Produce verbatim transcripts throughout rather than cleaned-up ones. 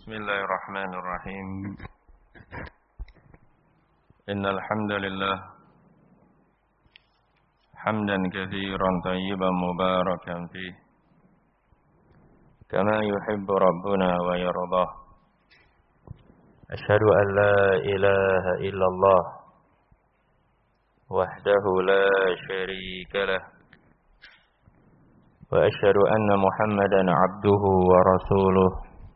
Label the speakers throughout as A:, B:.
A: Bismillahirrahmanirrahim. Innal hamdalillah hamdan katsiran tayyiban mubarakan fihi kama yuhibbu rabbuna wa yardah. Asyhadu an la ilaha illallah wahdahu la syarika lah wa asyhadu anna Muhammadan abduhu wa rasuluh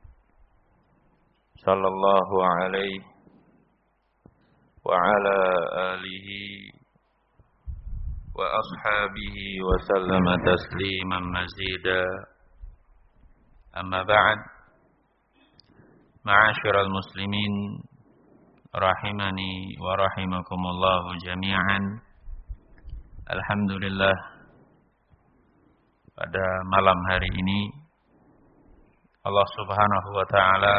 A: sallallahu alaihi wa ala alihi wa ashabihi wa sallama tasliman mazida. Amma ba'd. Ma'asyiral muslimin rahimani wa rahimakumullah jami'an. Alhamdulillah, pada malam hari ini Allah Subhanahu wa taala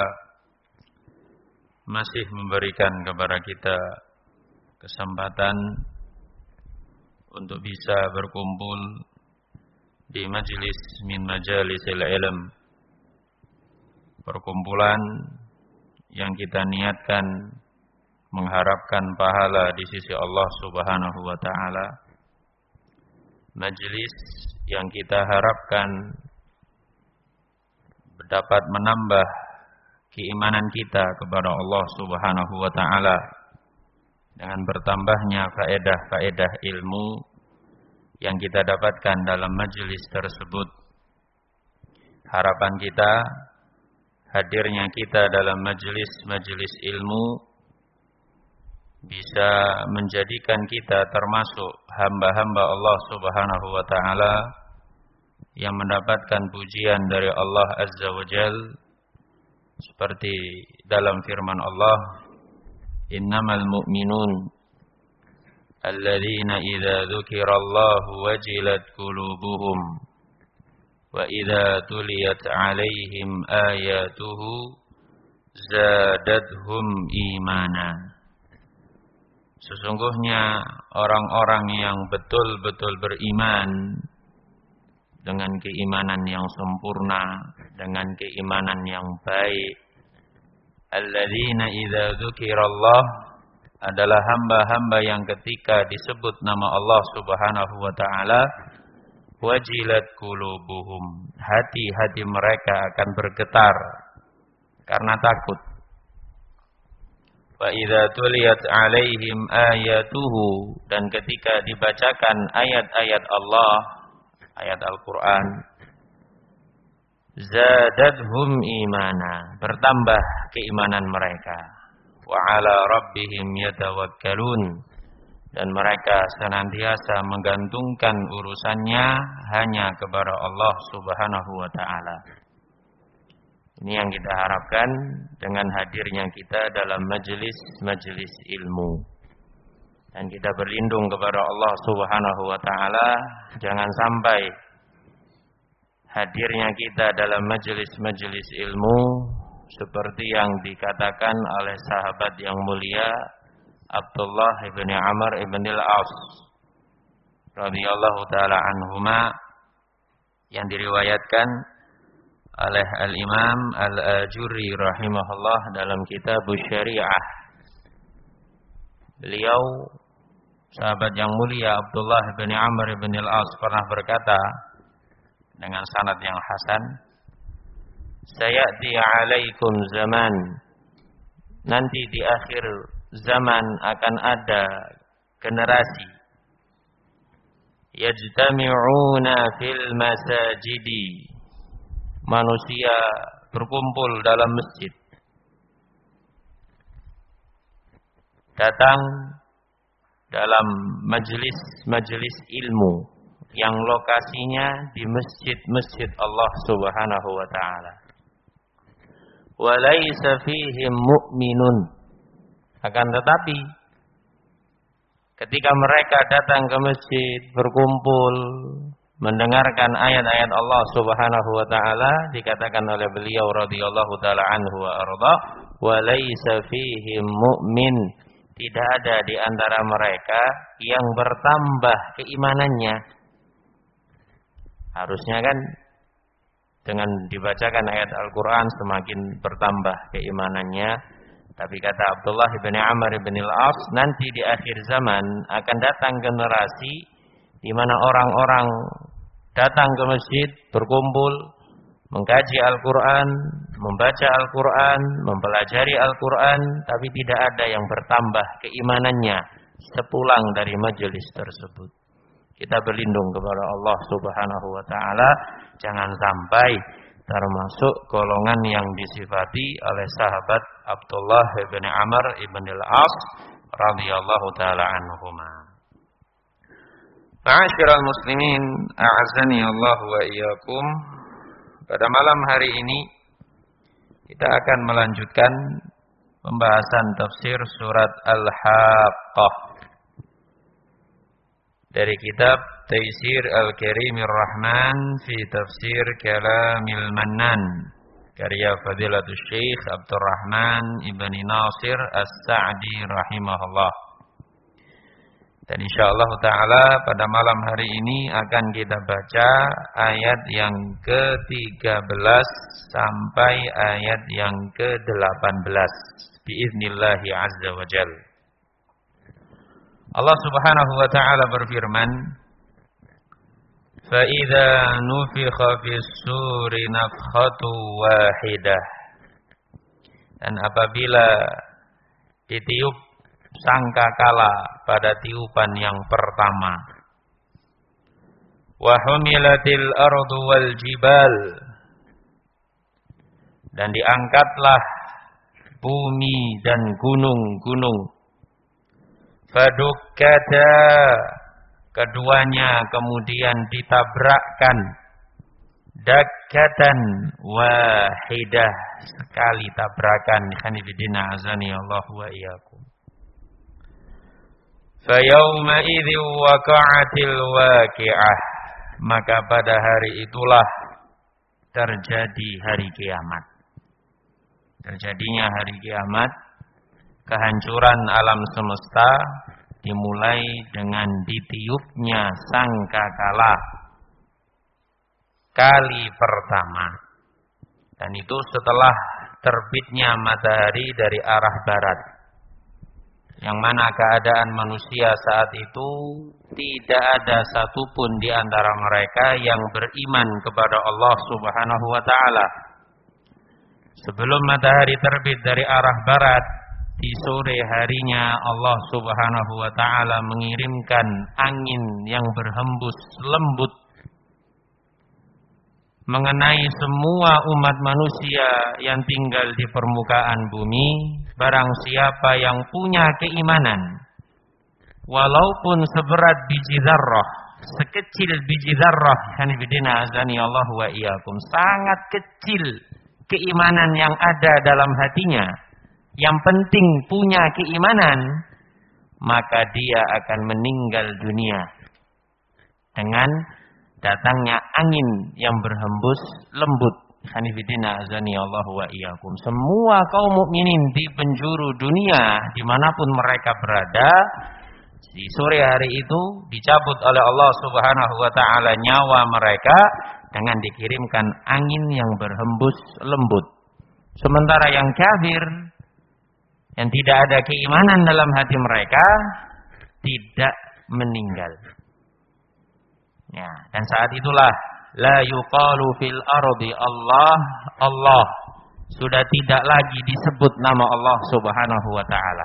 A: masih memberikan kepada kita kesempatan untuk bisa berkumpul di majlis min majalisil ilm, perkumpulan yang kita niatkan mengharapkan pahala di sisi Allah Subhanahu wa taala, majlis yang kita harapkan dapat menambah keimanan kita kepada Allah Subhanahu wa taala dengan bertambahnya faedah-faedah ilmu yang kita dapatkan dalam majelis tersebut. Harapan kita, hadirnya kita dalam majelis-majelis ilmu bisa menjadikan kita termasuk hamba-hamba Allah Subhanahu wa taala yang mendapatkan pujian dari Allah Azza wa Jalla, seperti dalam firman Allah, innamal mu'minun alladzina idza dzukirallahu wajilat qulubuhum wa idza tuliyat 'alaihim ayatuhu zadatuhum imana. Sesungguhnya orang-orang yang betul-betul beriman dengan keimanan yang sempurna, dengan keimanan yang baik, alladzina idza dzukirallah, adalah hamba-hamba yang ketika disebut nama Allah Subhanahu wa taala, wajilat qulubuhum, hati-hati mereka akan bergetar karena takut. Wa idza tuliyat 'alaihim ayatuhu, dan ketika dibacakan ayat-ayat Allah, ayat Al-Quran, zadadhum imana, bertambah keimanan mereka. Wa ala rabbihim yatawakkalun, dan mereka senantiasa menggantungkan urusannya hanya kepada Allah Subhanahu wa taala. Ini yang kita harapkan dengan hadirnya kita dalam majelis-majelis ilmu. Dan kita berlindung kepada Allah Subhanahu wa taala jangan sampai hadirnya kita dalam majelis-majelis ilmu seperti yang dikatakan oleh sahabat yang mulia Abdullah bin Amr bin al-As radhiyallahu taala anhuma, yang diriwayatkan oleh Al-Imam Al-Ajurri rahimahullah dalam kitab Syariah. Beliau, sahabat yang mulia Abdullah bin Amr bin al-As, pernah berkata dengan sanad yang hasan, sayati alaikum zaman, nanti di akhir zaman akan ada generasi, yajtami'una fil masajidi, manusia berkumpul dalam masjid, datang dalam majelis-majelis ilmu yang lokasinya di masjid-masjid Allah Subhanahu wa taala. Wa laisa fihim mu'minun, akan tetapi ketika mereka datang ke masjid, berkumpul mendengarkan ayat-ayat Allah Subhanahu wa taala, dikatakan oleh beliau radhiyallahu taala anhu wa arda, wa laisa fihim mu'min, tidak ada di antara mereka yang bertambah keimanannya. Harusnya kan dengan dibacakan ayat Al-Quran semakin bertambah keimanannya. Tapi kata Abdullah bin Amr bin Al-As, nanti di akhir zaman akan datang generasi di mana orang-orang datang ke masjid, berkumpul, mengkaji Al-Quran, membaca Al-Quran, mempelajari Al-Quran, tapi tidak ada yang bertambah keimanannya sepulang dari majelis tersebut. Kita berlindung kepada Allah Subhanahu wa taala jangan sampai termasuk golongan yang disifati oleh sahabat Abdullah bin Amr bin Al-As radhiyallahu taala anhuma. Ma'asyiral muslimin, a'azzani Allah wa iyyakum. Pada malam hari ini kita akan melanjutkan pembahasan tafsir surat Al-Haqqah dari kitab Taisir Al-Karimir Rahman fi Tafsir Kalamil Mannan karya Fadilatul Syekh Abdurrahman Ibn Nasir As-Sa'di rahimahullah. Dan insyaallah ta'ala pada malam hari ini akan kita baca ayat yang ke tiga belas sampai ayat yang ke delapan belas biiznillahi azza wa jalla. Allah Subhanahu wa taala berfirman, "Fa idza nufikha fis suri nafkhatu wahidah." Dan apabila ditiup sangkakala pada tiupan yang pertama, wa humilatil ardu wal jibal, dan diangkatlah bumi dan gunung-gunung, fadukkata, keduanya kemudian ditabrakkan, dakkatan wahidah, sekali tabrakan. Khanifidina azani Allah wa iyyakum. Fayawma idzi waqa'atil waqi'ah, maka pada hari itulah terjadi hari kiamat. Terjadinya hari kiamat, kehancuran alam semesta dimulai dengan ditiupnya sangkakala kali pertama. Dan itu setelah terbitnya matahari dari arah barat, yang mana keadaan manusia saat itu tidak ada satupun di antara mereka yang beriman kepada Allah Subhanahu wa taala. Sebelum matahari terbit dari arah barat, di sore harinya Allah Subhanahu wa taala mengirimkan angin yang berhembus lembut mengenai semua umat manusia yang tinggal di permukaan bumi. Barang siapa yang punya keimanan, walaupun seberat biji zarrah, sekecil biji zarrah, hanifidina azani Allah wa iyyakum, sangat kecil keimanan yang ada dalam hatinya, yang penting punya keimanan, maka dia akan meninggal dunia dengan datangnya angin yang berhembus lembut. Hanifidina azani Allah wa iyyakum. Semua kaum mukminin di penjuru dunia dimanapun mereka berada, di sore hari itu dicabut oleh Allah Subhanahu wa taala nyawa mereka dengan dikirimkan angin yang berhembus lembut. Sementara yang kafir, yang tidak ada keimanan dalam hati mereka, tidak meninggal. Ya, dan saat itulah la yuqalu fil ardi Allah Allah, sudah tidak lagi disebut nama Allah Subhanahu wa taala.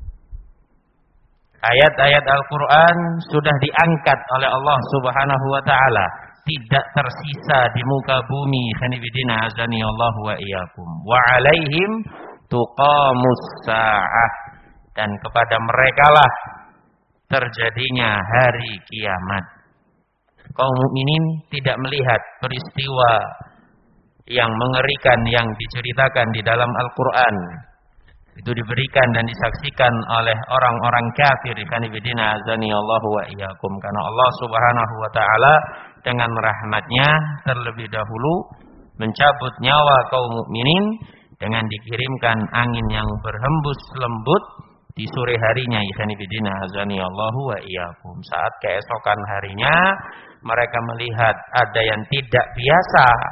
A: Ayat-ayat Al-Qur'an sudah diangkat oleh Allah Subhanahu wa taala, tidak tersisa di muka bumi. Khanifidina azani Allah wa iyyakum. Wa alaihim tuqamus sa'ah, dan kepada merekalah terjadinya hari kiamat. Kaum mukminin tidak melihat peristiwa yang mengerikan yang diceritakan di dalam Al-Quran. Itu diberikan dan disaksikan oleh orang-orang kafir. Kanibidina azani Allah wa iyyakum. Karena Allah Subhanahu wa taala dengan rahmatnya terlebih dahulu mencabut nyawa kaum mukminin dengan dikirimkan angin yang berhembus lembut di sore harinya. Kanibidina azani Allah wa iyyakum. Saat keesokan harinya mereka melihat ada yang tidak biasa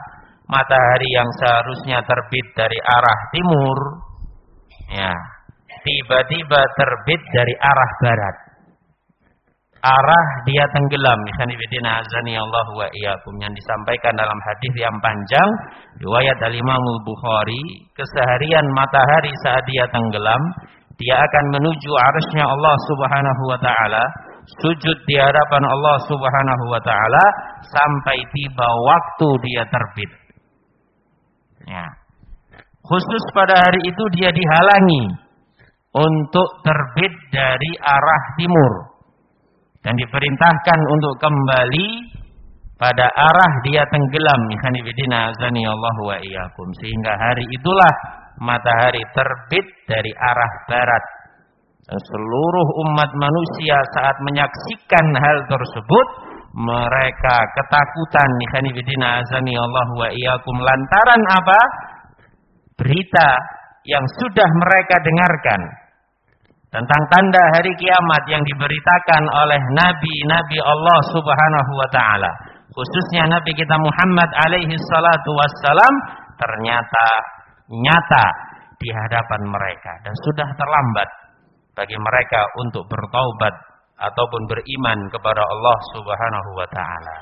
A: matahari yang seharusnya terbit dari arah timur, ya, tiba-tiba terbit dari arah barat. Arah dia tenggelam. Ikhwanifidina azani Allah wa iyyakum, yang disampaikan dalam hadis yang panjang riwayat Al-Imam Bukhari, keseharian matahari saat dia tenggelam, dia akan menuju arsy-Nya Allah Subhanahu wa taala, sujud di hadapan Allah Subhanahu wa taala sampai tiba waktu dia terbit. Ya. Khusus pada hari itu dia dihalangi untuk terbit dari arah timur dan diperintahkan untuk kembali pada arah dia tenggelam. Ikhwanifidina azani Allah wa iyyakum, sehingga hari itulah matahari terbit dari arah barat. Dan seluruh umat manusia saat menyaksikan hal tersebut, mereka ketakutan. Ikhwanifidina azani Allah wa iyyakum, lantaran apa? Berita yang sudah mereka dengarkan tentang tanda hari kiamat yang diberitakan oleh nabi-nabi Allah Subhanahu wa taala, khususnya Nabi kita Muhammad alaihi salatu wassalam, ternyata nyata di hadapan mereka dan sudah terlambat bagi mereka untuk bertaubat ataupun beriman kepada Allah Subhanahu wa taala.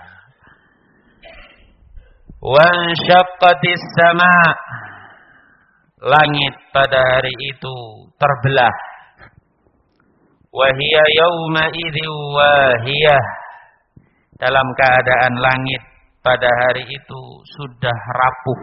A: Wa syaqqatis sama', langit pada hari itu terbelah. Wahia yauma idzi wahiyah, dalam keadaan langit pada hari itu sudah rapuh.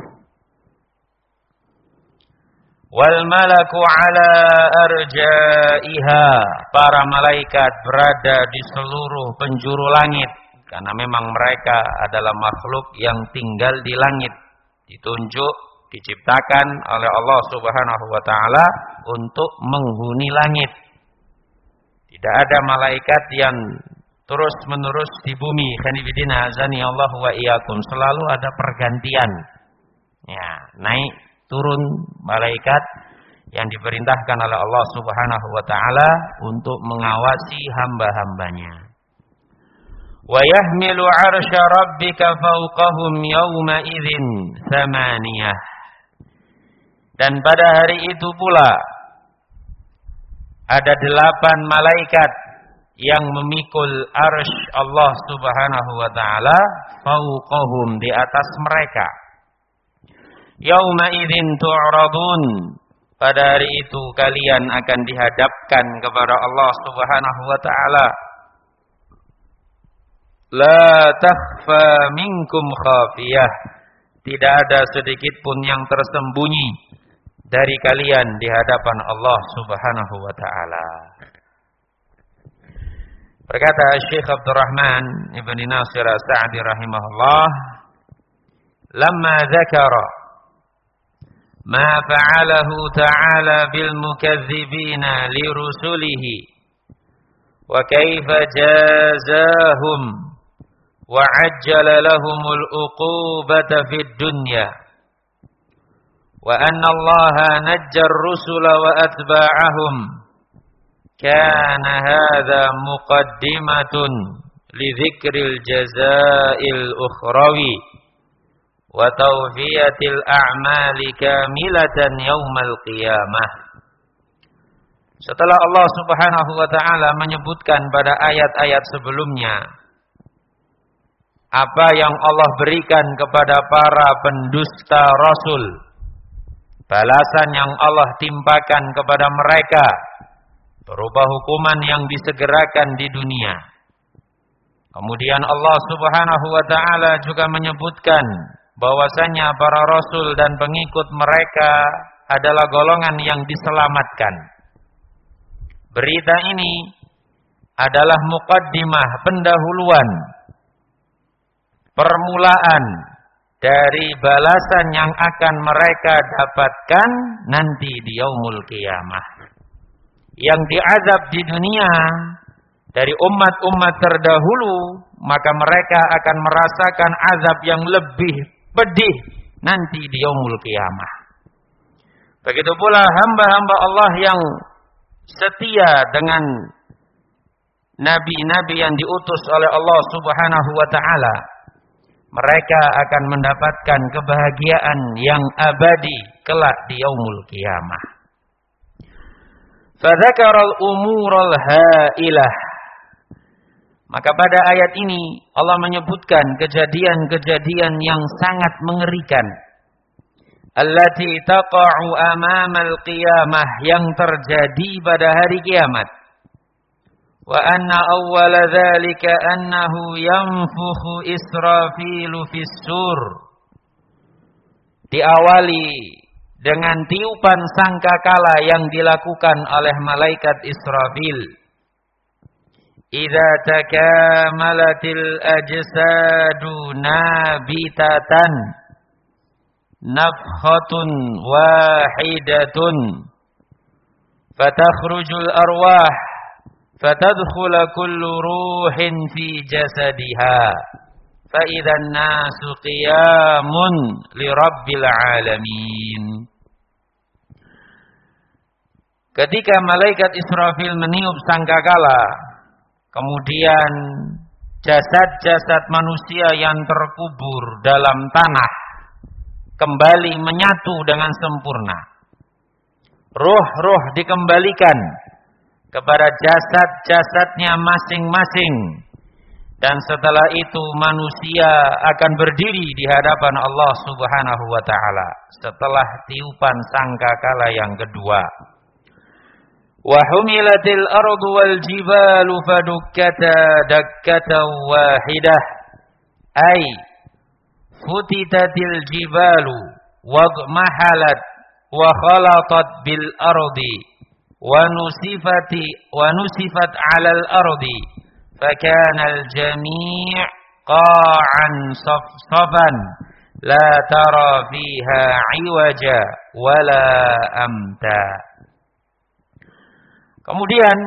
A: Wal malaku ala arja'iha, para malaikat berada di seluruh penjuru langit, karena memang mereka adalah makhluk yang tinggal di langit, ditunjuk, diciptakan oleh Allah Subhanahu wa taala untuk menghuni langit. Tidak ada malaikat yang terus-menerus di bumi. Khanifidina azani Allah wa iyyakum, selalu ada pergantian. Ya, naik turun malaikat yang diperintahkan oleh Allah Subhanahu wa taala untuk mengawasi hamba-hambanya. Wa yahmilu 'arsya rabbika fawqahum yawma idzin tsamaniyah. Dan pada hari itu pula ada delapan malaikat yang memikul arsy Allah Subhanahu wa taala, fauqahum, di atas mereka. Yauma idzin tu'radun, pada hari itu kalian akan dihadapkan kepada Allah Subhanahu wa taala. La takhfa minkum khafiyah, tidak ada sedikit pun yang tersembunyi dari kalian di hadapan Allah Subhanahu wa taala. Berkata Syekh Abdurrahman Ibn Nasir As-Sa'di rahimahullah, lamma dzakara ma fa'alahu ta'ala bil mukazzibina li rusulihi wa kaifa jazahum wa ajjala lahumul uqubata fid dunya wa anna Allaha najjar rusula wa atba'ahum, kana hadha muqaddimatun li dzikril jazaa'il ukhrawi wa tawfiyatil a'mali kamilatan yaumal qiyamah. Setelah Allah Subhanahu wa taala menyebutkan pada ayat-ayat sebelumnya apa yang Allah berikan kepada para pendusta rasul, balasan yang Allah timpakan kepada mereka berupa hukuman yang disegerakan di dunia. Kemudian Allah Subhanahu wa taala juga menyebutkan bahwasanya para rasul dan pengikut mereka adalah golongan yang diselamatkan. Berita ini adalah muqaddimah, pendahuluan, permulaan dari balasan yang akan mereka dapatkan nanti di yaumul qiyamah. Yang diazab di dunia dari umat-umat terdahulu, maka mereka akan merasakan azab yang lebih pedih nanti di yaumul qiyamah. Begitu pula hamba-hamba Allah yang setia dengan nabi-nabi yang diutus oleh Allah Subhanahu wa taala, mereka akan mendapatkan kebahagiaan yang abadi kelak di yaumul qiyamah. Fadzakaral umural hailah. Maka pada ayat ini Allah menyebutkan kejadian-kejadian yang sangat mengerikan. Allati taqa'u amamal qiyamah, yang terjadi pada hari kiamat. Wa anna awwala dzalika annahu yanfukhu Israfilu fis sur. Diawali dengan tiupan sangkakala yang dilakukan oleh malaikat Israfil. Idza takamalatil ajsadu nabitatan nafkhatun wahidatun fatakhrujul arwah fatadkhulu kullu ruhin fi jasadiha fa idzan nasu qiyamun li rabbil alamin. Ketika malaikat Israfil meniup sangkakala, kemudian jasad-jasad manusia yang terkubur dalam tanah kembali menyatu dengan sempurna. Ruh-ruh dikembalikan kepada jasad-jasadnya masing-masing. Dan setelah itu manusia akan berdiri di hadapan Allah Subhanahu wa ta'ala setelah tiupan sangkakala yang kedua. Wa humilatil ardu wal jibalu fadukkata dakkatan wahidah. Ay futitatil jibalu wagmahalat wa khalatat bil ardi wa nusifati wa nusifat 'alal ardi fakana al jami' qa'an safsafan la tara fiha 'iwaja wala amta. Kemudian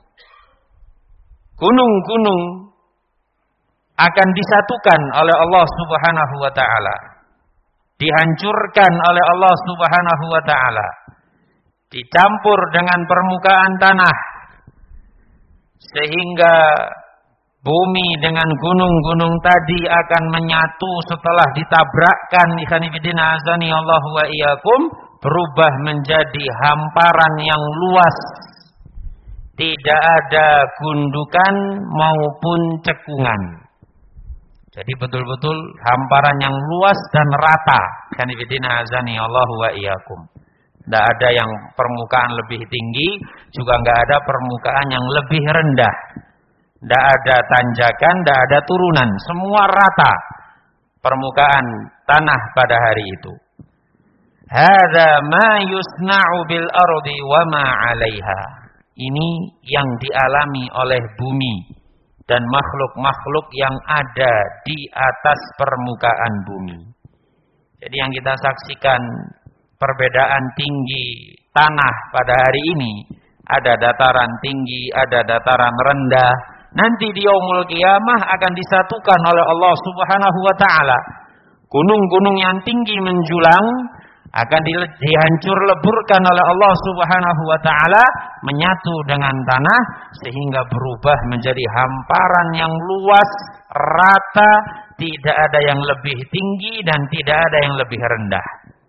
A: gunung-gunung akan disatukan oleh Allah Subhanahu wa ta'ala, dihancurkan oleh Allah Subhanahu wa ta'ala, dicampur dengan permukaan tanah, sehingga bumi dengan gunung-gunung tadi akan menyatu setelah ditabrakkan, ikhwan fillah azani Allah wa iyyakum, berubah menjadi hamparan yang luas, tidak ada gundukan maupun cekungan. Jadi betul-betul hamparan yang luas dan rata. Kanifidina azani Allahu wa iyyakum. Tidak ada yang permukaan lebih tinggi, juga nggak ada permukaan yang lebih rendah. Tidak ada tanjakan, tidak ada turunan, semua rata permukaan tanah pada hari itu. Hadza ma yusna'u bil ardi wa ma 'alaiha. Ini yang dialami oleh bumi dan makhluk-makhluk yang ada di atas permukaan bumi. Jadi yang kita saksikan perbedaan tinggi tanah pada hari ini, ada dataran tinggi, ada dataran rendah. Nanti di yaumul qiyamah akan disatukan oleh Allah Subhanahu wa ta'ala. Gunung-gunung yang tinggi menjulang akan dihancur leburkan oleh Allah Subhanahu wa ta'ala, menyatu dengan tanah sehingga berubah menjadi hamparan yang luas, rata, tidak ada yang lebih tinggi dan tidak ada yang lebih rendah.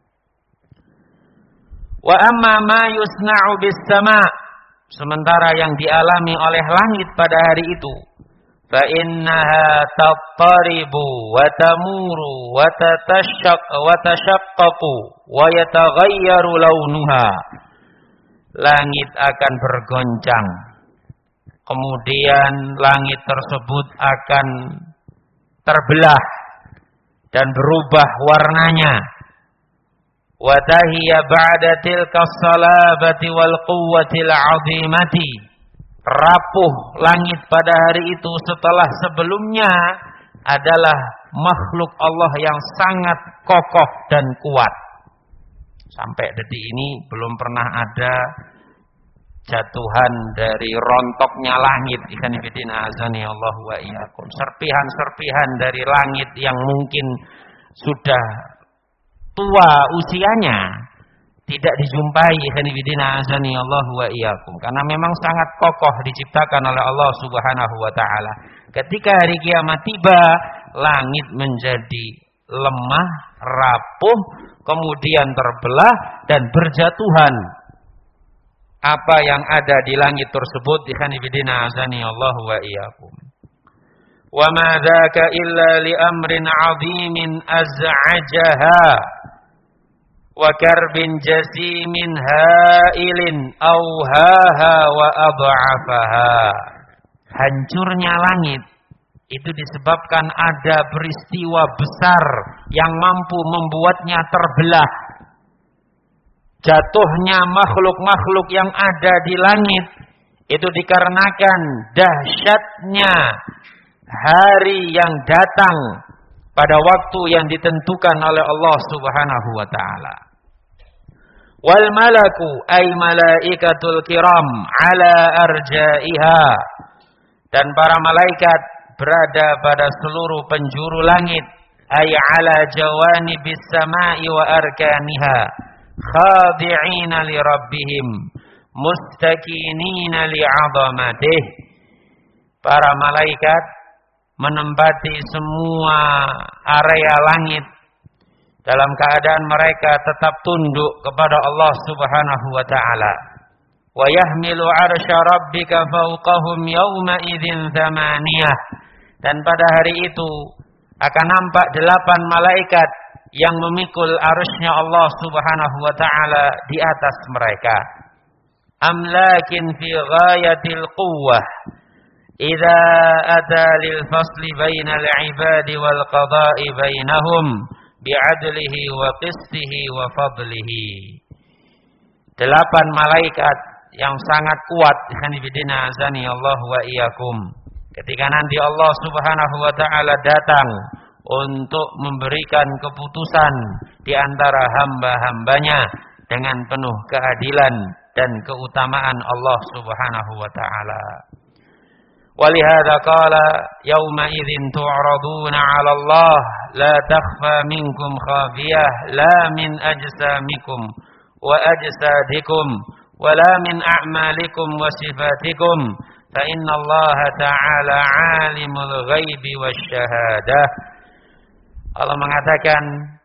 A: Wa amma ma yusna'u bis sama', sementara yang dialami oleh langit pada hari itu, fa innaha tattaribu wa tamuru wa tatashaq wa tashaqqaqu wa yataghayyaru launuha. Langit akan bergoncang, kemudian langit tersebut akan terbelah dan berubah warnanya. Wa tahiya ba'da tilka salabati wal quwwatil 'azimati. Rapuh langit pada hari itu setelah sebelumnya adalah makhluk Allah yang sangat kokoh dan kuat. Sampai detik ini belum pernah ada jatuhan dari rontoknya langit. Ikan fillah azani Allah wa iyyakum. Serpihan-serpihan dari langit yang mungkin sudah tua usianya tidak dijumpai, khanifidina azani Allah wa iyyakum, karena memang sangat kokoh diciptakan oleh Allah Subhanahu wa taala. Ketika hari kiamat tiba, langit menjadi lemah, rapuh, kemudian terbelah dan berjatuhan. Apa yang ada di langit tersebut, khanifidina azani Allah wa iyyakum. Wa ma dzaka illa li amrin 'azimin az'ajaha wa karbin jasimin ha'ilin awhaha wa ad'afaha. Hancurnya langit itu disebabkan ada peristiwa besar yang mampu membuatnya terbelah. Jatuhnya makhluk-makhluk yang ada di langit itu dikarenakan dahsyatnya hari yang datang pada waktu yang ditentukan oleh Allah Subhanahu wa taala. Wal malaku ay malaikatul kiram ala arjaiha, dan para malaikat berada pada seluruh penjuru langit, ay ala jawanibis samai wa arkaniha, khadi'ina li rabbihim mustakinina li 'azamatih. Para malaikat menempati semua area langit dalam keadaan mereka tetap tunduk kepada Allah Subhanahu wa taala. Wa yahmilu 'arsya rabbika fawqahum yawma idzin thamaniyah. Dan pada hari itu akan nampak delapan malaikat yang memikul arsy-Nya Allah Subhanahu wa taala di atas mereka. Amlakin fi ghayatil quwwah idza ata lil fasli bainal ibadi wal qada'i bainahum bi'adlihi wa qistihi wa fadlihi. Delapan malaikat yang sangat kuat, khanifidina azani Allah wa iyyakum. Ketika nanti Allah Subhanahu wa taala datang untuk memberikan keputusan di antara hamba-hambanya dengan penuh keadilan dan keutamaan Allah Subhanahu wa taala. Walihada qala yauma idzin tu'raduna 'ala Allah la takhfa minkum khafiyah la min ajsamikum wa ajsadikum wa la min a'malikum wa sifatikum fa inna Allah ta'ala 'alimul ghaibi wasyahadah. Allah mengatakan,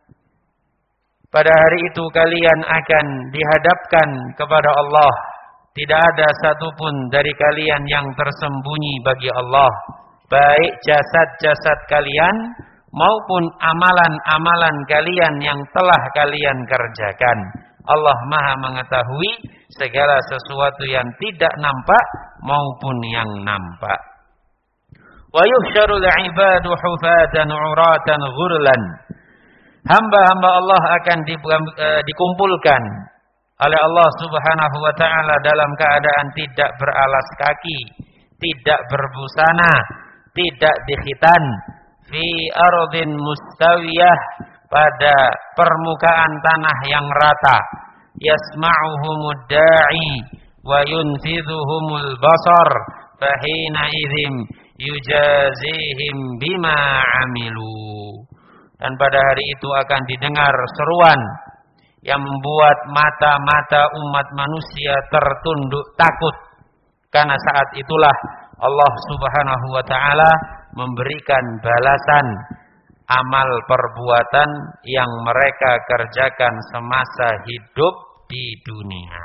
A: pada hari itu kalian akan dihadapkan kepada Allah. Tidak ada satupun dari kalian yang tersembunyi bagi Allah, baik jasad-jasad kalian maupun amalan-amalan kalian yang telah kalian kerjakan. Allah Maha mengetahui segala sesuatu yang tidak nampak maupun yang nampak. Wa yuhsyarul 'ibadu hufatan 'uratan ghurlan. Hamba-hamba Allah akan dikumpulkan oleh Allah Subhanahu wa taala dalam keadaan tidak beralas kaki, tidak berbusana, tidak dikhitan, fi ardin mustawiyah, pada permukaan tanah yang rata. Yasma'uhumud da'i wa yunfidhuhumul basar fahina idzin yujazihim bima 'amilu. Dan pada hari itu akan didengar seruan yang membuat mata-mata umat manusia tertunduk takut, karena saat itulah Allah Subhanahu wa taala memberikan balasan amal perbuatan yang mereka kerjakan semasa hidup di dunia.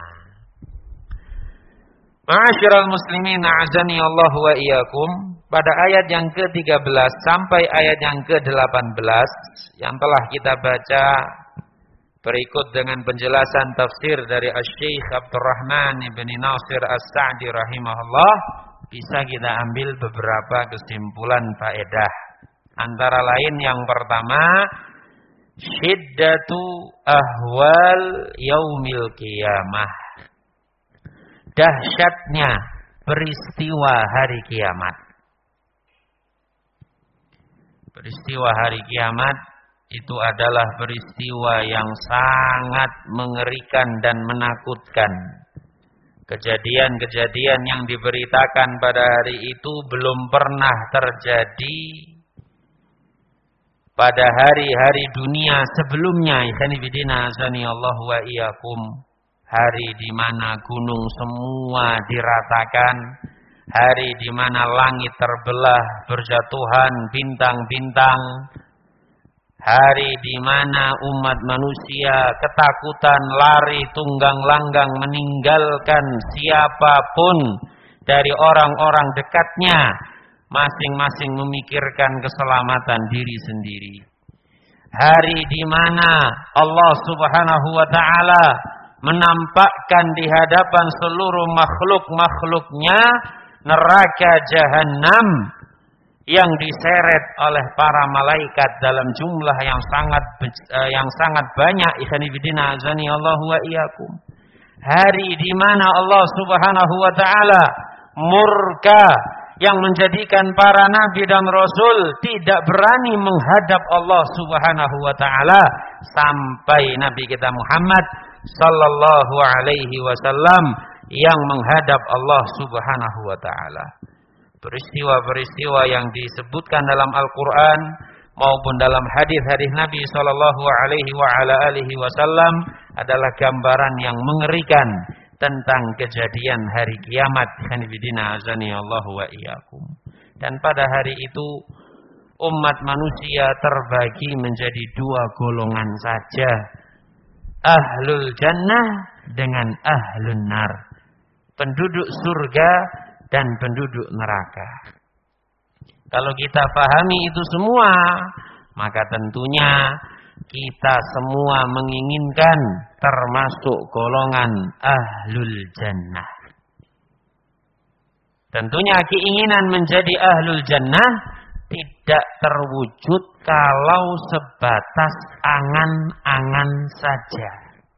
A: Ma'asyiral muslimin, a'azani Allah wa iyyakum. Pada ayat yang ke tiga belas sampai ayat yang ke delapan belas yang telah kita baca berikut dengan penjelasan tafsir dari Asy-Syaikh Abdurrahman ibn Nasir As-Sa'di rahimahullah, bisa kita ambil beberapa kesimpulan faedah. Antara lain yang pertama, syiddatu ahwal yaumil qiyamah. Dahsyatnya peristiwa hari kiamat. Peristiwa hari kiamat itu adalah peristiwa yang sangat mengerikan dan menakutkan. Kejadian-kejadian yang diberitakan pada hari itu belum pernah terjadi pada hari-hari dunia sebelumnya, ikhwan fillah azanillahu wa iyyakum, hari di mana gunung semua diratakan, hari di mana langit terbelah berjatuhan bintang-bintang, hari di mana umat manusia ketakutan lari tunggang langgang meninggalkan siapapun dari orang-orang dekatnya, masing-masing memikirkan keselamatan diri sendiri. Hari di mana Allah Subhanahu wa taala menampakkan di hadapan seluruh makhluk-makhluknya neraka jahanam yang diseret oleh para malaikat dalam jumlah yang sangat yang sangat banyak. Ikhwan fillah azanillahu wa iyyakum. Hari di mana Allah Subhanahu wa taala murka, yang menjadikan para nabi dan rasul tidak berani menghadap Allah Subhanahu wa taala sampai nabi kita Muhammad sallallahu alaihi wasallam yang menghadap Allah Subhanahu wa taala. Peristiwa-peristiwa yang disebutkan dalam Al-Qur'an maupun dalam hadis-hadis Nabi sallallahu alaihi wa ala alihi wasallam adalah gambaran yang mengerikan tentang kejadian hari kiamat. Dan pada hari itu umat manusia terbagi menjadi dua golongan saja, ahlul jannah dengan ahlun nar, penduduk surga dan penduduk neraka. Kalau kita pahami itu semua, maka tentunya kita semua menginginkan termasuk golongan ahlul jannah. Tentunya keinginan menjadi ahlul jannah tidak terwujud kalau sebatas angan-angan saja.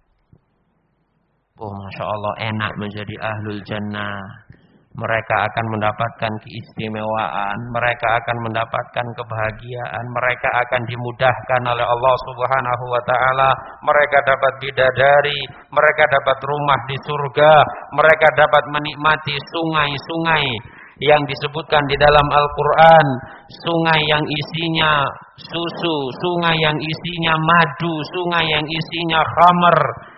A: Oh, Masya Allah, enak menjadi ahlul jannah. Mereka akan mendapatkan keistimewaan, mereka akan mendapatkan kebahagiaan, mereka akan dimudahkan oleh Allah Subhanahu wa taala, mereka dapat bidadari, mereka dapat rumah di surga, mereka dapat menikmati sungai-sungai yang disebutkan di dalam Al-Qur'an, sungai yang isinya susu, sungai yang isinya madu, sungai yang isinya khamr.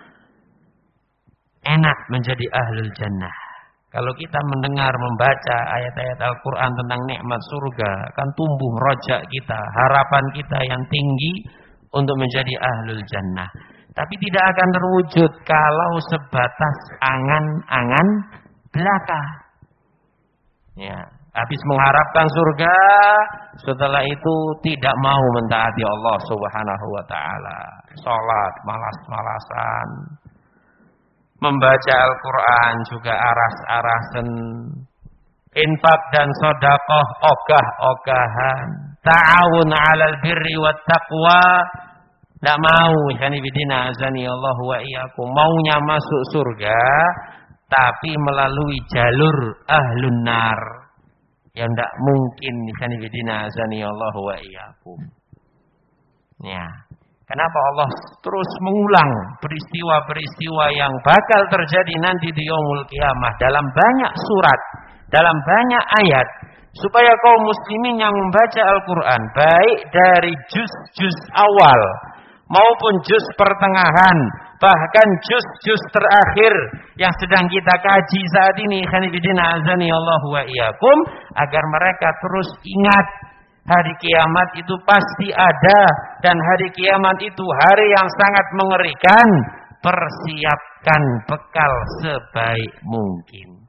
A: Enak menjadi ahlul jannah. Kalau kita mendengar, membaca ayat-ayat Al-Quran tentang nikmat surga, akan tumbuh rojak kita, harapan kita yang tinggi untuk menjadi ahlul jannah. Tapi tidak akan terwujud kalau sebatas angan-angan belaka. Ya, habis mengharapkan surga, setelah itu tidak mau mentaati Allah Subhanahu wa taala. Salat malas-malasan. Membaca Al-Quran juga aras-arasan, infak dan sedekah ogah-ogahan, ta'awun 'alal birri wat taqwa, tidak mau. Yani bidina azani Allah wa iyyakum, maunya masuk surga tapi melalui jalur ahlun nar yang tidak mungkin. Yani bidina azani Allah wa iyyakum. Ya. Kenapa Allah terus mengulang peristiwa-peristiwa yang bakal terjadi nanti di yaumul qiyamah dalam banyak surat, dalam banyak ayat, supaya kaum muslimin yang membaca Al-Quran baik dari juz-juz awal maupun juz pertengahan, bahkan juz-juz terakhir yang sedang kita kaji saat ini, khanifidina azani Allahu wa iyyakum, agar mereka terus ingat hari kiamat itu pasti ada, dan hari kiamat itu hari yang sangat mengerikan. Persiapkan bekal sebaik mungkin.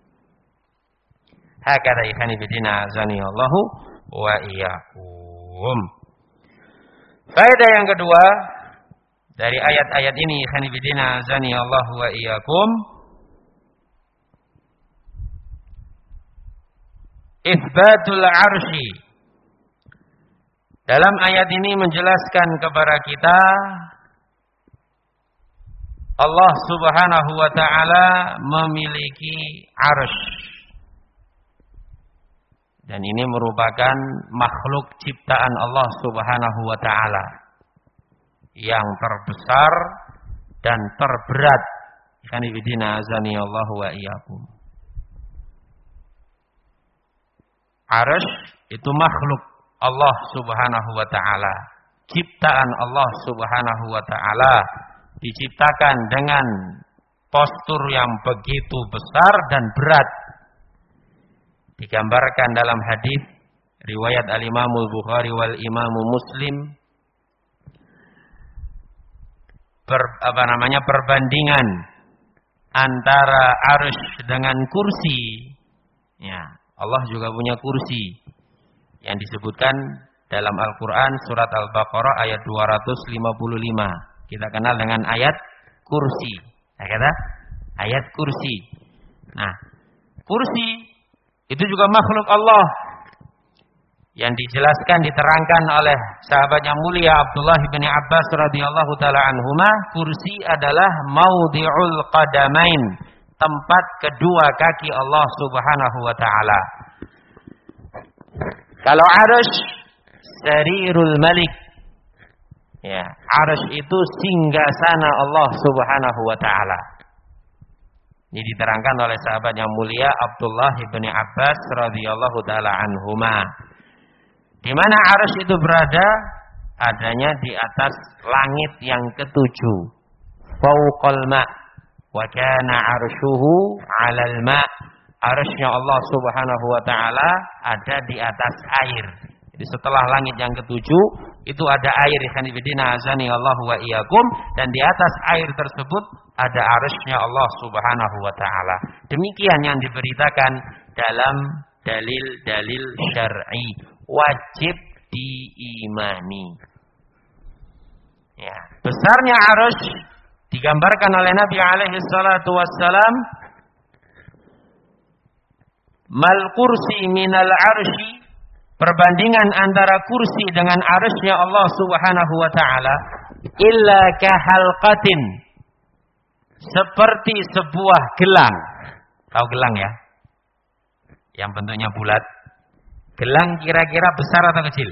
A: Hakada ikhani bidina azani Allahu wa iyyakum. Faedah yang kedua dari ayat-ayat ini, ikhani bidina azani Allahu wa iyyakum, itsbatul arsy. Dalam ayat ini menjelaskan kepada kita Allah Subhanahu wa taala memiliki arsy. Dan ini merupakan makhluk ciptaan Allah Subhanahu wa taala yang terbesar dan terberat. Ikhwan fillah azani Allah wa iyyakum. Arsy itu makhluk Allah Subhanahu wa taala. Ciptaan Allah Subhanahu wa taala diciptakan dengan postur yang begitu besar dan berat. Digambarkan dalam hadis riwayat Al-Imam Al-Bukhari wal Imam Muslim, per, apa namanya perbandingan antara arsy dengan kursi. Ya, Allah juga punya kursi yang disebutkan dalam Al-Quran surat Al-Baqarah ayat dua ratus lima puluh lima. Kita kenal dengan ayat kursi. Nah, kata ayat kursi. Nah, kursi itu juga makhluk Allah yang dijelaskan, diterangkan oleh sahabat yang mulia Abdullah bin Abbas radhiyallahu taala anhuma. Kursi adalah maudhi'ul qadamain, tempat kedua kaki Allah Subhanahu wa taala. Kalau arsy sarirul malik, ya, arsy itu singgasana Allah Subhanahu wa taala. Ini diterangkan oleh sahabat yang mulia Abdullah bin Abbas radhiyallahu taala anhuma. Di mana arsy itu berada? Adanya di atas langit yang ketujuh. Fauqal ma' wa kana arsyuhu 'alal ma'. Arsy-nya Allah Subhanahu wa taala ada di atas air. Jadi setelah langit yang ketujuh itu ada air, khanifidina azani Allah wa iyyakum, dan di atas air tersebut ada arsy-nya Allah Subhanahu wa taala. Demikian yang diberitakan dalam dalil-dalil syar'i, wajib diimani. Ya, besarnya arsy digambarkan oleh Nabi alaihi salatu wassalam, mal kursi minal arsy, perbandingan antara kursi dengan arsy-nya Allah Subhanahu wa taala, illa kahalqatin, seperti sebuah gelang. Tahu gelang ya? Yang bentuknya bulat. Gelang kira-kira besar atau kecil?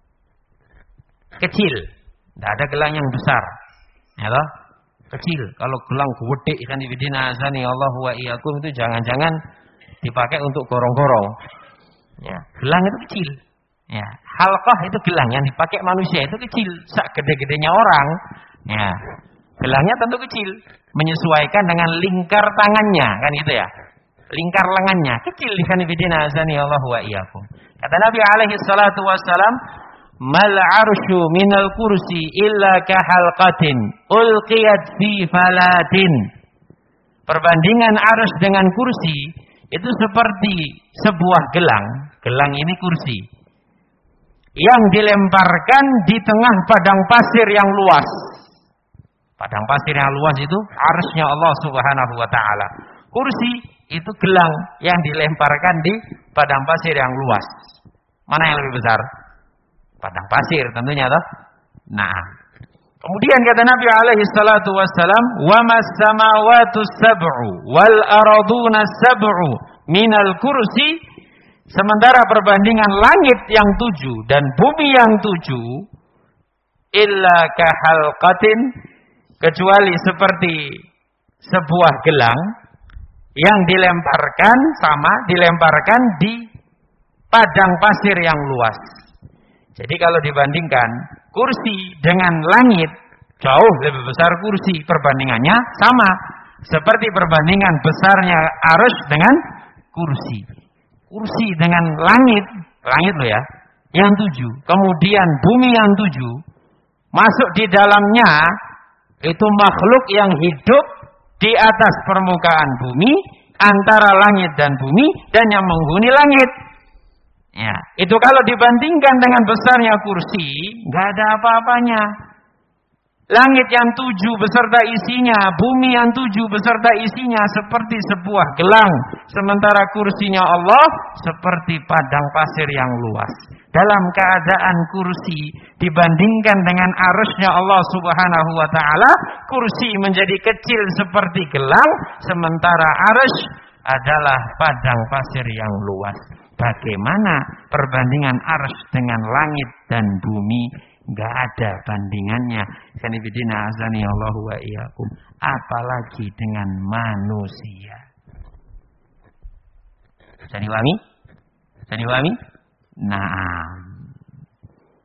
A: Kecil. Tidak ada gelang yang besar. Ya toh? Kecil. Kalau gelang gede ikan ibidina azani Allah wa iyyakum, itu jangan-jangan dipakai untuk gorong-gorong. Ya, gelang itu kecil. Ya, halqah itu gelang yang dipakai manusia, itu kecil, sak gede-gedenya orang. Ya, gelangnya tentu kecil, menyesuaikan dengan lingkar tangannya, kan gitu ya. Lingkar lengannya kecil, ikhwanifidina azani Allah wa iyyakum. Kata Nabi alaihi salatu wassalam, mal arsyu minal kursi illa kahalqatin ulqiyat fi falatin. Perbandingan arsy dengan kursi itu seperti sebuah gelang. Gelang ini kursi yang dilemparkan di tengah padang pasir yang luas. Padang pasir yang luas itu arsy-nya Allah Subhanahu wa taala. Kursi itu gelang yang dilemparkan di padang pasir yang luas. Mana yang lebih besar? Padang pasir tentunya toh. Nah, kemudian kata Nabi alaihi salatu wassalam, wa mas samawatu sab'u wal arduna sab'u minal kursi, sementara perbandingan langit yang tujuh dan bumi yang tujuh, illa kahalqatin, kecuali seperti sebuah gelang yang dilemparkan, sama dilemparkan di padang pasir yang luas. Jadi kalau dibandingkan kursi dengan langit, jauh lebih besar kursi, perbandingannya sama seperti perbandingan besarnya arsy dengan kursi. Kursi dengan langit, langit loh ya, yang tujuh, kemudian bumi yang tujuh, masuk di dalamnya itu makhluk yang hidup di atas permukaan bumi, antara langit dan bumi, dan yang menghuni langit. Ya, itu kalau dibandingkan dengan besarnya kursi, nggak ada apa-apanya. Langit yang tujuh beserta isinya, bumi yang tujuh beserta isinya seperti sebuah gelang, sementara kursinya Allah seperti padang pasir yang luas. Dalam keadaan kursi dibandingkan dengan arsy-nya Allah Subhanahu wa taala, kursi menjadi kecil seperti gelang, sementara arsy adalah padang pasir yang luas. Bagaimana perbandingan arsy dengan langit dan bumi? Enggak ada bandingannya. Sanibidina azani Allah wa iyyakum. Apalagi dengan manusia. Bisa diwami? Bisa diwami? Nah,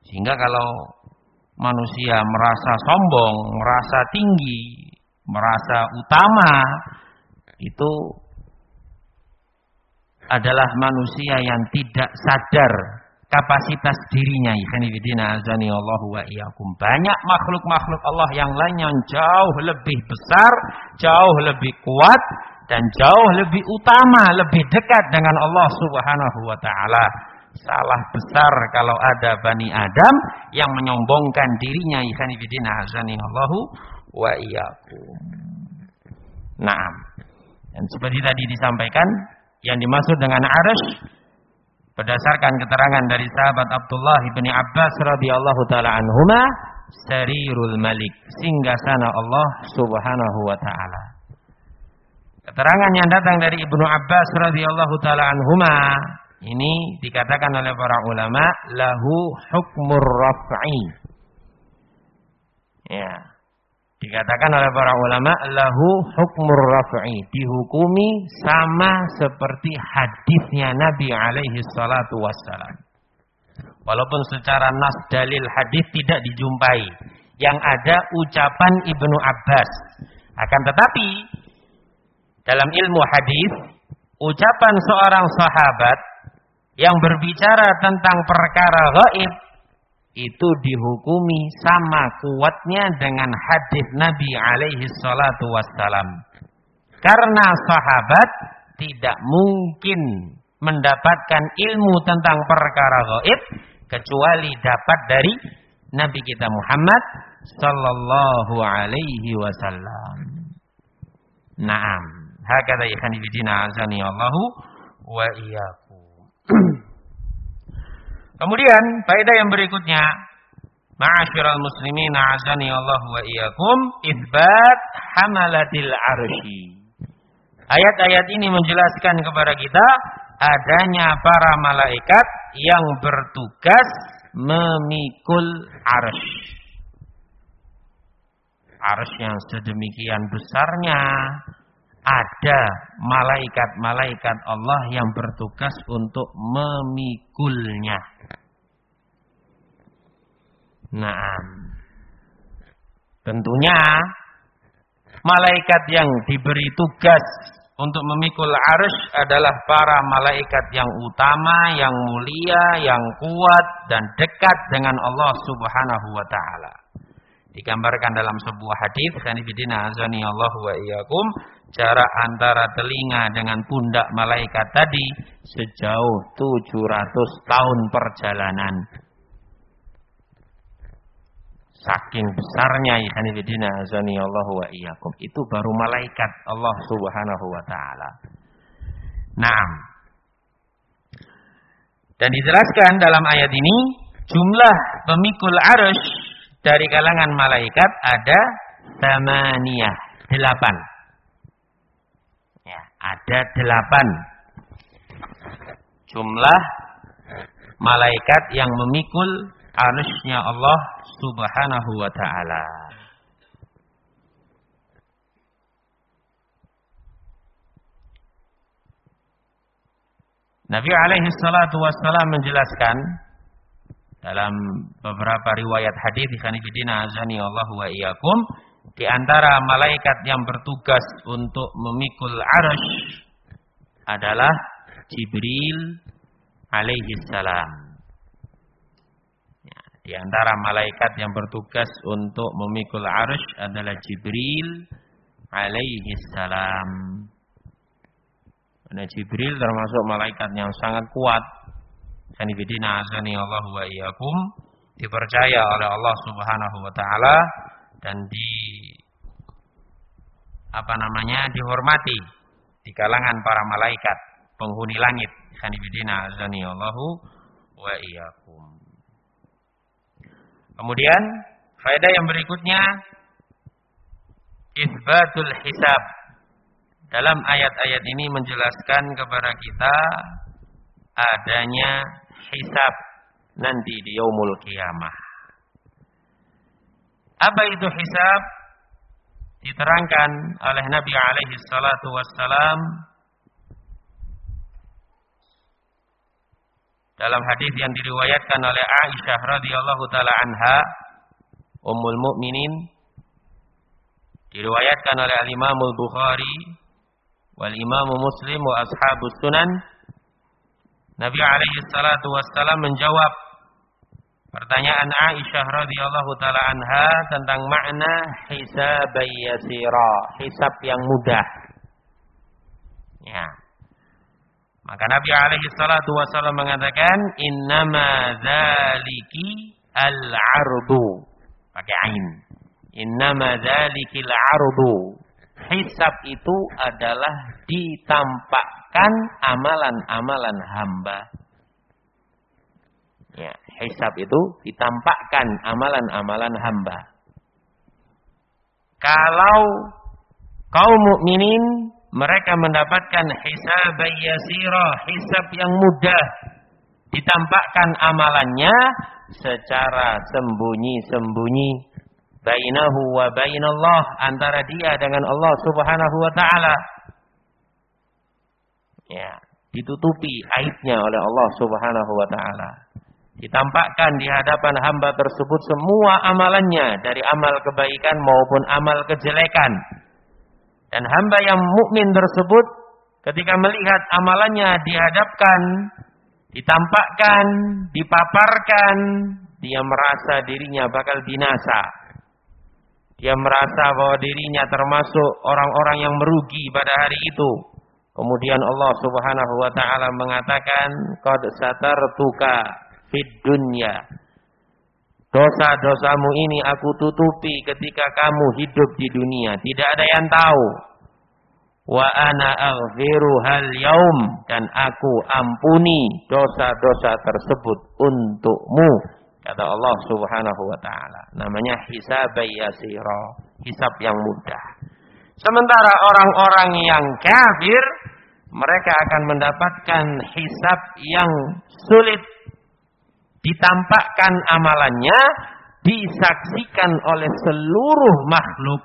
A: Sehingga kalau manusia merasa sombong, merasa tinggi, merasa utama, itu adalah manusia yang tidak sadar kapasitas dirinya. Ikhwanifidina azani Allah wa iyyakum. Banyak makhluk-makhluk Allah yang lain yang jauh lebih besar, jauh lebih kuat, dan jauh lebih utama, lebih dekat dengan Allah Subhanahu wa taala. Salah besar kalau ada Bani Adam yang menyombongkan dirinya. Ikhwanifidina azani Allah wa iyyakum. Naam. Dan seperti tadi disampaikan, yang dimaksud dengan arsy berdasarkan keterangan dari sahabat Abdullah bin Abbas radhiyallahu taala anhuma, sarirul malik, singgasana Allah Subhanahu wa taala. Keterangan yang datang dari Ibnu Abbas radhiyallahu taala anhuma ini dikatakan oleh para ulama lahu hukmur raf'i. Ya. Dikatakan oleh para ulama lahu hukmur raf'i, dihukumi sama seperti hadisnya Nabi alaihi salatu wassalam. Walaupun secara nas dalil hadis tidak dijumpai, yang ada ucapan Ibnu Abbas. Akan tetapi dalam ilmu hadis, ucapan seorang sahabat yang berbicara tentang perkara gaib itu dihukumi sama kuatnya dengan hadis Nabi alaihi salatu wassalam. Karena sahabat tidak mungkin mendapatkan ilmu tentang perkara gaib kecuali dapat dari Nabi kita Muhammad sallallahu alaihi wasallam. Naam, hakadha ikhwani fillah azani Allahu wa iyyakum. Kemudian faedah yang berikutnya, ma'asyiral muslimin azani Allah wa iyyakum, itsbat hamalatil arsy. Ayat-ayat ini menjelaskan kepada kita adanya para malaikat yang bertugas memikul arsy. Arsy yang sedemikian besarnya, ada malaikat-malaikat Allah yang bertugas untuk memikulnya. Nah, tentunya malaikat yang diberi tugas untuk memikul arsy adalah para malaikat yang utama, yang mulia, yang kuat dan dekat dengan Allah Subhanahu wa taala. Digambarkan dalam sebuah hadis, kanifidina azani Allah wa iyyakum, jarak antara telinga dengan pundak malaikat tadi sejauh tujuh ratus tahun perjalanan. Saking besarnya ikhwanifidina azani Allah wa iyyakum. Itu baru malaikat Allah Subhanahu wa taala. Naam. Dan dijelaskan dalam ayat ini jumlah pemikul arsy dari kalangan malaikat ada tamaniyah, delapan. Ya, ada delapan jumlah malaikat yang memikul arsy-nya Allah Subhanahu wa ta'ala. Nabi alaihi salatu wassalam menjelaskan dalam beberapa riwayat hadis, kanifidina azani Allah wa iyyakum, di antara malaikat yang bertugas untuk memikul arsy adalah Jibril alaihi salam. Ya, di antara malaikat yang bertugas untuk memikul arsy adalah Jibril alaihi salam. Karena Jibril termasuk malaikat yang sangat kuat. Kanifidina azani Allah wa iyyakum, dipercaya oleh Allah Subhanahu wa taala dan di apa namanya dihormati di kalangan para malaikat penghuni langit. Kanifidina azani Allah wa iyyakum. Kemudian faedah yang berikutnya, itsbatul hisab. Dalam ayat-ayat ini menjelaskan kepada kita adanya hisab nanti di yaumul qiyamah. Apa itu hisab? Diterangkan oleh Nabi alaihi salatu wassalam dalam hadis yang diriwayatkan oleh Aisyah radhiyallahu taala anha, Ummul Mukminin, diriwayatkan oleh Al-Imam Al-Bukhari wal Imam Muslim wa ashabus sunan, Nabi alaihi salatu wassalam menjawab pertanyaan Aisyah radhiyallahu taala anha tentang makna hisab yasira, hisab yang mudah. Ya. Maka Nabi alaihi salatu wasallam mengatakan innama dzaliki al-'ardu, pakai ain. Innama dzalikil 'ardu. Hisab itu adalah ditampakkan amalan-amalan hamba. Ya, hisab itu ditampakkan amalan-amalan hamba. Kalau kaum mukminin mereka mendapatkan hisab yasira, hisab yang mudah, ditampakkan amalannya secara sembunyi-sembunyi bainahu wa bainallah, antara dia dengan Allah Subhanahu wa taala. Ya, ditutupi aibnya oleh Allah Subhanahu wa taala. Ditampakkan di hadapan hamba tersebut semua amalannya, dari amal kebaikan maupun amal kejelekan. Dan hamba yang mukmin tersebut ketika melihat amalannya dihadapkan, ditampakkan, dipaparkan, dia merasa dirinya bakal binasa. Dia merasa bahwa dirinya termasuk orang-orang yang merugi pada hari itu. Kemudian Allah Subhanahu wa taala mengatakan, qad satartuka fid dunya. Dosa-dosamu ini aku tutupi ketika kamu hidup di dunia, tidak ada yang tahu. Wa ana aghfiruhal yaum, dan aku ampuni dosa-dosa tersebut untukmu, kata Allah Subhanahu wa taala. Namanya hisab yasira, hisab yang mudah. Sementara orang-orang yang kafir, mereka akan mendapatkan hisab yang sulit. Ditampakkan amalannya, disaksikan oleh seluruh makhluk.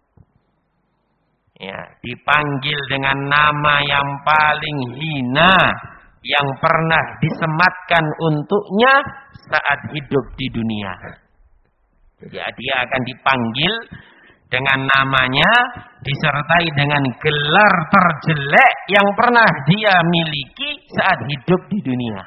A: Ya, dipanggil dengan nama yang paling hina yang pernah disematkan untuknya saat hidup di dunia. Jadi dia akan dipanggil dengan namanya, disertai dengan gelar terjelek yang pernah dia miliki saat hidup di dunia.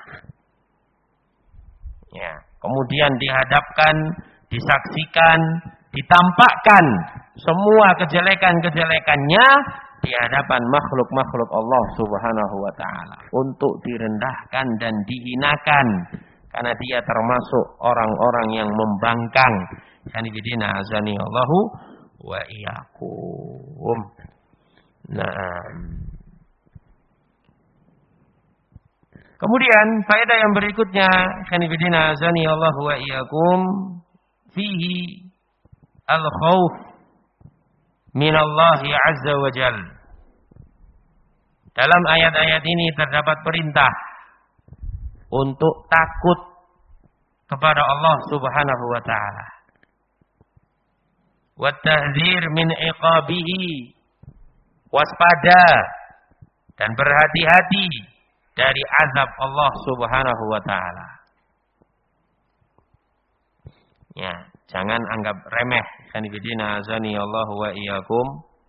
A: Ya, kemudian dihadapkan, disaksikan, ditampakkan semua kejelekan-kejelekannya di hadapan makhluk-makhluk Allah Subhanahu wa taala untuk direndahkan dan dihinakan karena dia termasuk orang-orang yang membangkang. Sanibidina azani Allahu wa iyyakum. Naam. Kemudian faedah yang berikutnya, sanibidina azani Allahu wa iyyakum, fihi al-khauf min Allah azza wa jalla. Dalam ayat-ayat ini terdapat perintah untuk takut kepada Allah Subhanahu wa taala. Wa tahdzir min iqabihi, waspada dan berhati-hati dari azab Allah Subhanahu wa taala. Ya, jangan anggap remeh, sanibidina azani Allah wa iyyakum.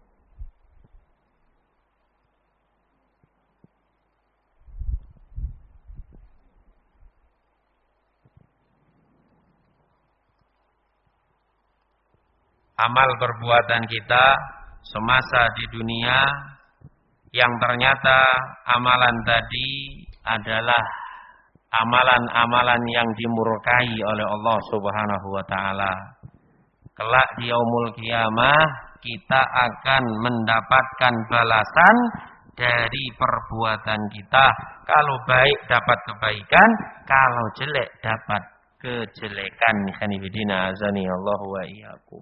A: Amal perbuatan kita semasa di dunia yang ternyata amalan tadi adalah amalan-amalan yang dimurkai oleh Allah Subhanahu wa taala. Kelak di yaumul qiyamah kita akan mendapatkan balasan dari perbuatan kita. Kalau baik dapat kebaikan, kalau jelek dapat kejelekan. Sanibidina azani Allah wa iyyakum.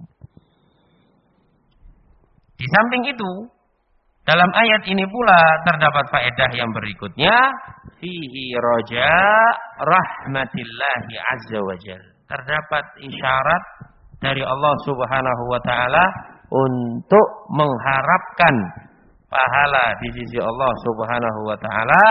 A: Di samping itu, dalam ayat ini pula terdapat faedah yang berikutnya, fihi raja rahmatillahi azza wa jalla. Terdapat isyarat dari Allah Subhanahu wa taala untuk mengharapkan pahala di sisi Allah Subhanahu wa taala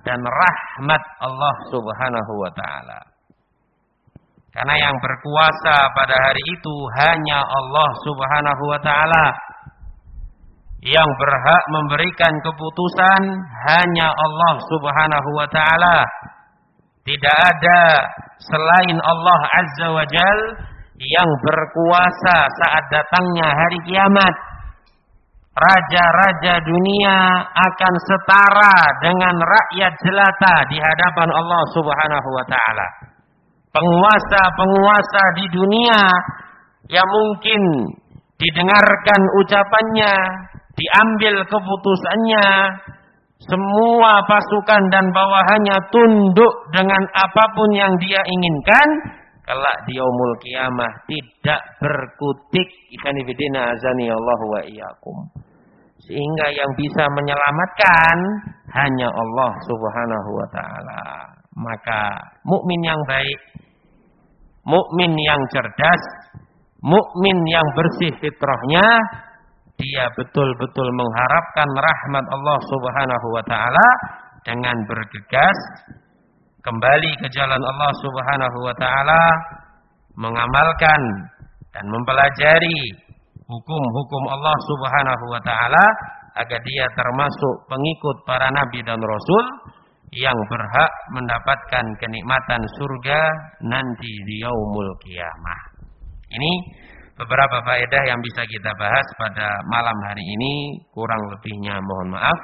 A: dan rahmat Allah Subhanahu wa taala. Karena yang berkuasa pada hari itu hanya Allah Subhanahu wa taala. Yang berhak memberikan keputusan hanya Allah Subhanahu wa taala. Tidak ada selain Allah Azza wa Jal yang berkuasa saat datangnya hari kiamat. Raja-raja dunia akan setara dengan rakyat jelata di hadapan Allah Subhanahu wa taala. Penguasa-penguasa di dunia yang mungkin didengarkan ucapannya, diambil keputusannya, semua pasukan dan bawahannya tunduk dengan apapun yang dia inginkan, kelak di yaumul qiyamah tidak berkutik. Ikhwan fillah azani Allah wa iyyakum. Sehingga yang bisa menyelamatkan hanya Allah Subhanahu wa taala. Maka mukmin yang baik, mukmin yang cerdas, mukmin yang bersih fitrahnya, dia betul-betul mengharapkan rahmat Allah Subhanahu wa taala dengan bergegas kembali ke jalan Allah Subhanahu wa taala, mengamalkan dan mempelajari hukum-hukum Allah Subhanahu wa taala agar dia termasuk pengikut para nabi dan rasul yang berhak mendapatkan kenikmatan surga nanti di yaumul qiyamah. Ini beberapa faedah yang bisa kita bahas pada malam hari ini, kurang lebihnya mohon maaf.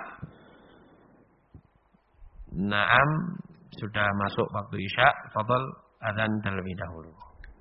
A: Naam, sudah masuk waktu Isya, fadhal adzan terlebih dahulu.